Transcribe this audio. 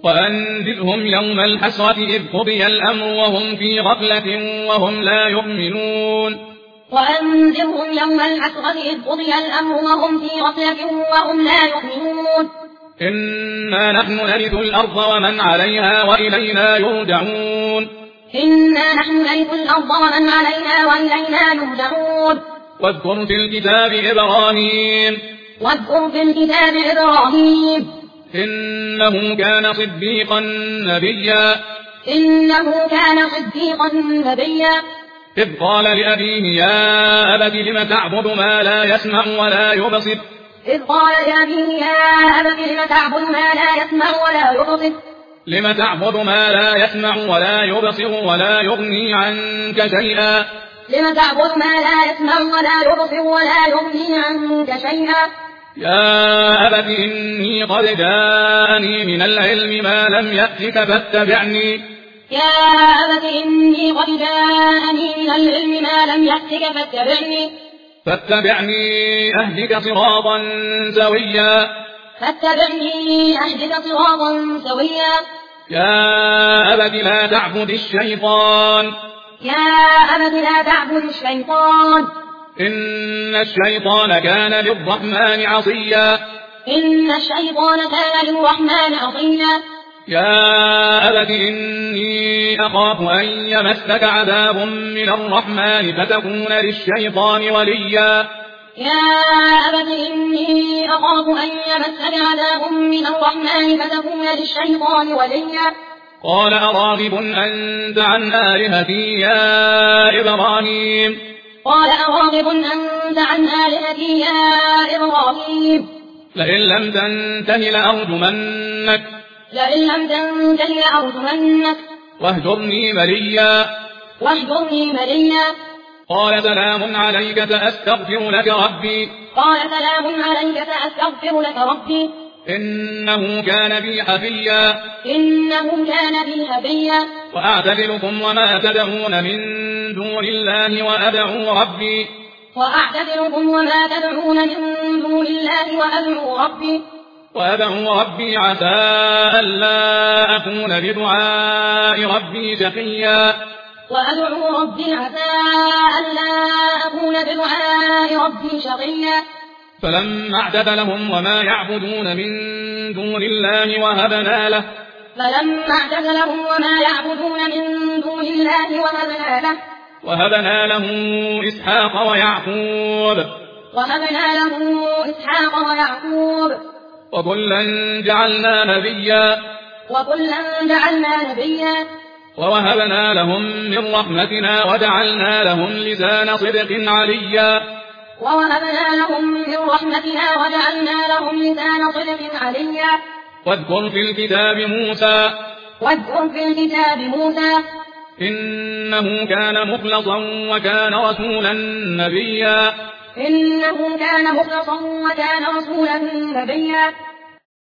وأنذرهم يوم الحسرة إذ قضي الأمر وهم في غفلة وهم لا يؤمنون وأنذرهم يوم الحسرة إذ قضي الأمر وهم في غفلة وهم لا يؤمنون إنا نحن نرث الأرض ومن عليها وإلينا يرجعون إنا نحن نرث الأرض ومن عليها وإلينا يرجعون واذكر في الكتاب إبراهيم إنه كان صديقا نبيا إذ قال لأبيه يا أبت لم تعبد ما لا يسمع ولا يبصر لم تعبد ما لا يسمع ولا يبصر ولا يغني عنك شيئا يا أبت إني قد جاءني من العلم ما لم يأتك فاتبعني أهدك صراطا سويا يا أبت لا تعبد الشيطان إن الشيطان كان للرحمن عصيا يا أبت إني أخاف أن يمسك عذاب من الرحمن فتكون للشيطان وليا قال أراغب أنت عن آلهتي يا إبراهيم لئن لم تنته لأرجمنك واهجرني مليا قال سلام عليك سأستغفر لك ربي إنه كان بي حفيا وأعتذركم وما تدعون من دون الله وأدعو ربي عسى ألا أكون بدعاء ربي شقيا فلما اعتزلهم وما يعبدون من دون الله وهبنا له إسحاق ويعقوب وكلا جعلنا نبيا ووهبنا لهم من رحمتنا وجعلنا لهم لسان صدق عليا واذكر في الكتاب موسى إنه كان مخلصا وكان رسولا نبيا